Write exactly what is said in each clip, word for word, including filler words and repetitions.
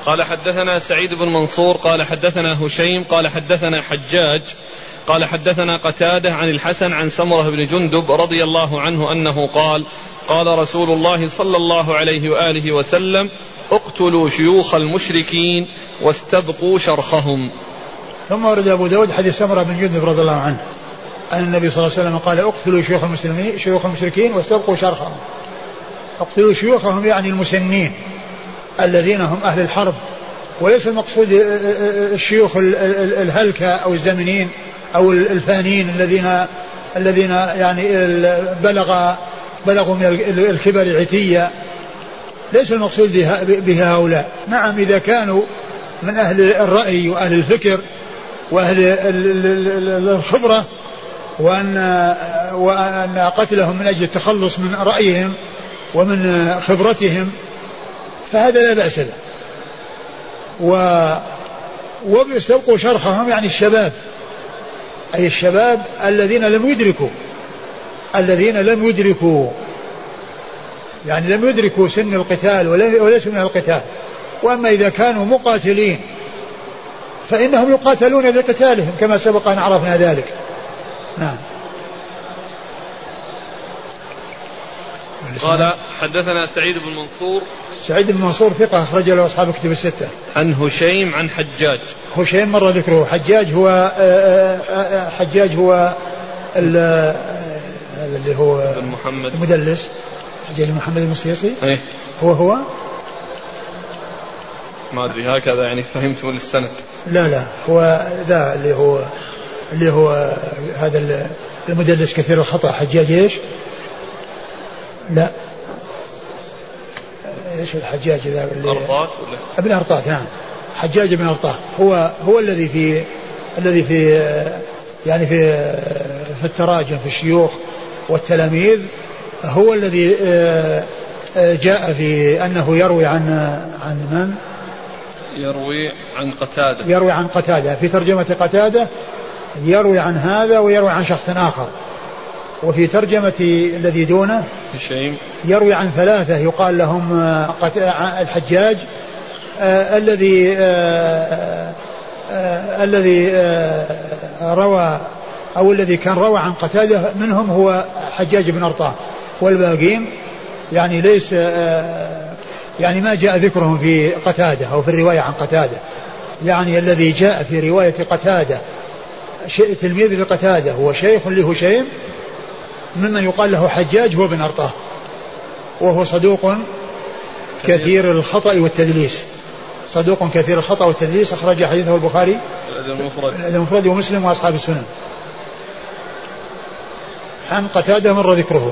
قال حدثنا سعيد بن منصور قال حدثنا هشيم قال حدثنا حجاج قال حدثنا قتادة عن الحسن عن سمرة بن جندب رضي الله عنه أنه قال قال رسول الله صلى الله عليه وآله وسلم اقتلوا شيوخ المشركين واستبقوا شرخهم. ثم ورد أبو داود حديث سمرة بن جندب رضي الله عنه أن النبي صلى الله عليه وسلم قال اقتلوا شيوخ المسلمين شيوخ المشركين واستبقوا شرخهم. اقتلوا شيوخهم يعني المسنين الذين هم أهل الحرب، وليس المقصود الشيوخ الهلكة أو الزمنين أو الفانين الذين الذين يعني بلغ بلغوا من الكبر عتية، ليس المقصود بها هؤلاء. نعم إذا كانوا من أهل الرأي وأهل الفكر وأهل الخبرة وأن وأن قتلهم من أجل التخلص من رأيهم ومن خبرتهم فهذا لا بأس له. وبيستبقوا شرخهم يعني الشباب، أي الشباب الذين لم يدركوا الذين لم يدركوا يعني لم يدركوا سن القتال وليسوا من القتال. وأما إذا كانوا مقاتلين فإنهم يقاتلون لقتالهم كما سبق أن عرفنا ذلك. نعم. قال حدثنا سعيد بن منصور سعيد بن منصور ثقة أخرج له أصحاب كتب الستة. عن هشيم عن حجاج. هشيم مر ذكره. حجاج هو حجاج هو اللي هو محمد المدلس حجاج محمد المصيصي. ايه هو هو ما أدري هكذا يعني فهمت من السند. لا لا هو ذا اللي هو اللي هو هذا المدلس كثير الخطأ. حجاج ايش؟ لا ايش الحجاج ذا اللي أرطاة ابن أرطاة. نعم حجاج بن أرطاة هو هو الذي في الذي في يعني في في التراجم في الشيوخ والتلاميذ، هو الذي جاء في أنه يروي عن عن من؟ يروي عن قتادة. يروي عن قتادة في ترجمة قتادة، يروي عن هذا ويروي عن شخص آخر. وفي ترجمة الذي دونه هشيم يروي عن ثلاثة يقال لهم الحجاج آه الذي آه آه الذي آه روى أو الذي كان روى عن قتادة منهم هو حجاج بن أرطاة، والباقين يعني ليس آه يعني ما جاء ذكرهم في قتادة أو في الرواية عن قتادة. يعني الذي جاء في رواية قتادة تلميذ لقتادة هو شيخ لهشيم ممن يقال له حجاج هو بن أرطاة، وهو صدوق كثير الخطأ والتدليس. صدوق كثير الخطأ والتدليس أخرج حديثه البخاري المفرد ومسلم وأصحاب السنن. عن قتادة مر ذكره.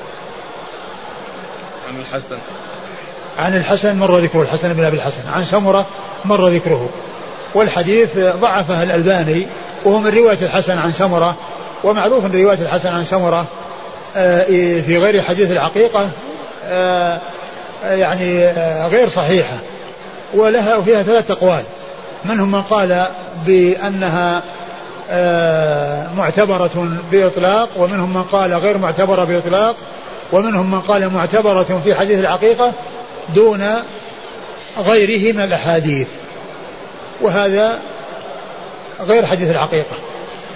عن الحسن عن الحسن مر ذكره الحسن بن أبي الحسن. عن سمرة مر ذكره. والحديث ضعفه الألباني وهو من رواية الحسن عن سمرة، ومعروف أن رواية الحسن عن سمرة في غير حديث العقيقة يعني غير صحيحة، ولها وفيها ثلاث أقوال. منهم من قال بأنها معتبرة بإطلاق، ومنهم من قال غير معتبرة بإطلاق، ومنهم من قال معتبرة في حديث العقيقة دون غيره من الأحاديث، وهذا غير حديث العقيقة.